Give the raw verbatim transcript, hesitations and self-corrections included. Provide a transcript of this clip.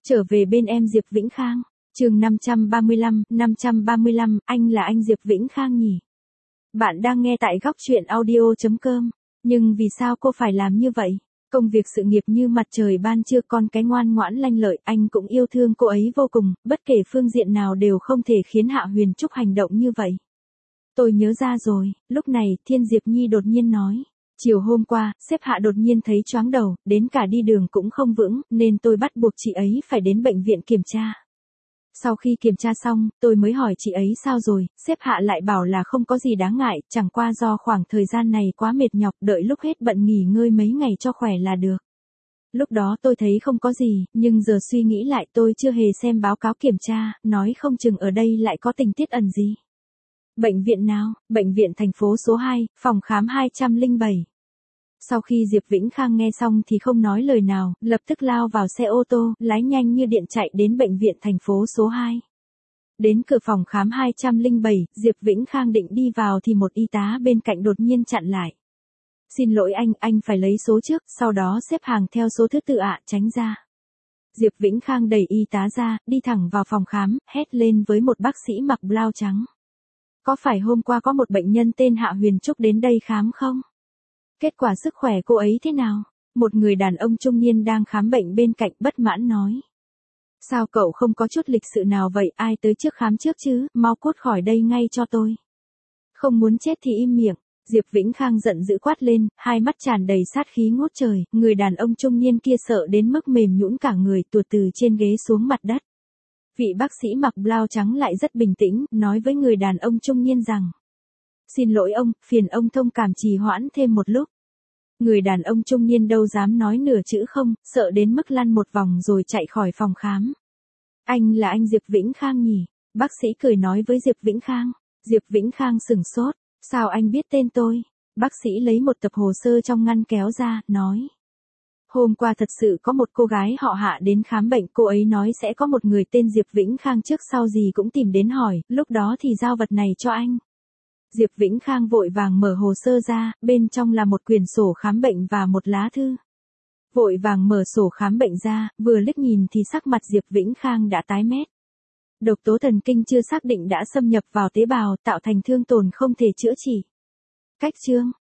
Trở về bên em Diệp Vĩnh Khang, chương năm trăm ba mươi lăm, năm trăm ba mươi lăm, anh là anh Diệp Vĩnh Khang nhỉ? Bạn đang nghe tại góc truyện audio chấm com, nhưng vì sao cô phải làm như vậy? Công việc sự nghiệp như mặt trời ban trưa, con cái ngoan ngoãn lanh lợi, anh cũng yêu thương cô ấy vô cùng, bất kể phương diện nào đều không thể khiến Hạ Huyền Trúc hành động như vậy. Tôi nhớ ra rồi, lúc này Thiên Diệp Nhi đột nhiên nói. Chiều hôm qua, sếp Hạ đột nhiên thấy choáng đầu, đến cả đi đường cũng không vững, nên tôi bắt buộc chị ấy phải đến bệnh viện kiểm tra. Sau khi kiểm tra xong, tôi mới hỏi chị ấy sao rồi, sếp Hạ lại bảo là không có gì đáng ngại, chẳng qua do khoảng thời gian này quá mệt nhọc, đợi lúc hết bận nghỉ ngơi mấy ngày cho khỏe là được. Lúc đó tôi thấy không có gì, nhưng giờ suy nghĩ lại tôi chưa hề xem báo cáo kiểm tra, nói không chừng ở đây lại có tình tiết ẩn gì. Bệnh viện nào? Bệnh viện thành phố số hai, phòng khám hai trăm lẻ bảy. Sau khi Diệp Vĩnh Khang nghe xong thì không nói lời nào, lập tức lao vào xe ô tô, lái nhanh như điện chạy đến bệnh viện thành phố số hai. Đến cửa phòng khám hai trăm lẻ bảy, Diệp Vĩnh Khang định đi vào thì một y tá bên cạnh đột nhiên chặn lại. Xin lỗi anh, anh phải lấy số trước, sau đó xếp hàng theo số thứ tự ạ, tránh ra. Diệp Vĩnh Khang đẩy y tá ra, đi thẳng vào phòng khám, hét lên với một bác sĩ mặc blau trắng. Có phải hôm qua có một bệnh nhân tên Hạ Huyền Trúc đến đây khám không? Kết quả sức khỏe cô ấy thế nào? Một người đàn ông trung niên đang khám bệnh bên cạnh bất mãn nói. Sao cậu không có chút lịch sự nào vậy, ai tới trước khám trước chứ, mau cút khỏi đây ngay cho tôi. Không muốn chết thì im miệng, Diệp Vĩnh Khang giận dữ quát lên, hai mắt tràn đầy sát khí ngút trời, người đàn ông trung niên kia sợ đến mức mềm nhũn cả người, tuột từ trên ghế xuống mặt đất. Vị bác sĩ mặc blau trắng lại rất bình tĩnh, nói với người đàn ông trung niên rằng. Xin lỗi ông, phiền ông thông cảm trì hoãn thêm một lúc. Người đàn ông trung niên đâu dám nói nửa chữ không, sợ đến mức lăn một vòng rồi chạy khỏi phòng khám. Anh là anh Diệp Vĩnh Khang nhỉ? Bác sĩ cười nói với Diệp Vĩnh Khang. Diệp Vĩnh Khang sửng sốt, sao anh biết tên tôi? Bác sĩ lấy một tập hồ sơ trong ngăn kéo ra, nói. Hôm qua thật sự có một cô gái họ Hạ đến khám bệnh, cô ấy nói sẽ có một người tên Diệp Vĩnh Khang trước sau gì cũng tìm đến hỏi, lúc đó thì giao vật này cho anh. Diệp Vĩnh Khang vội vàng mở hồ sơ ra, bên trong là một quyển sổ khám bệnh và một lá thư. Vội vàng mở sổ khám bệnh ra, vừa liếc nhìn thì sắc mặt Diệp Vĩnh Khang đã tái mét. Độc tố thần kinh chưa xác định đã xâm nhập vào tế bào, tạo thành thương tổn không thể chữa trị. Cách chương,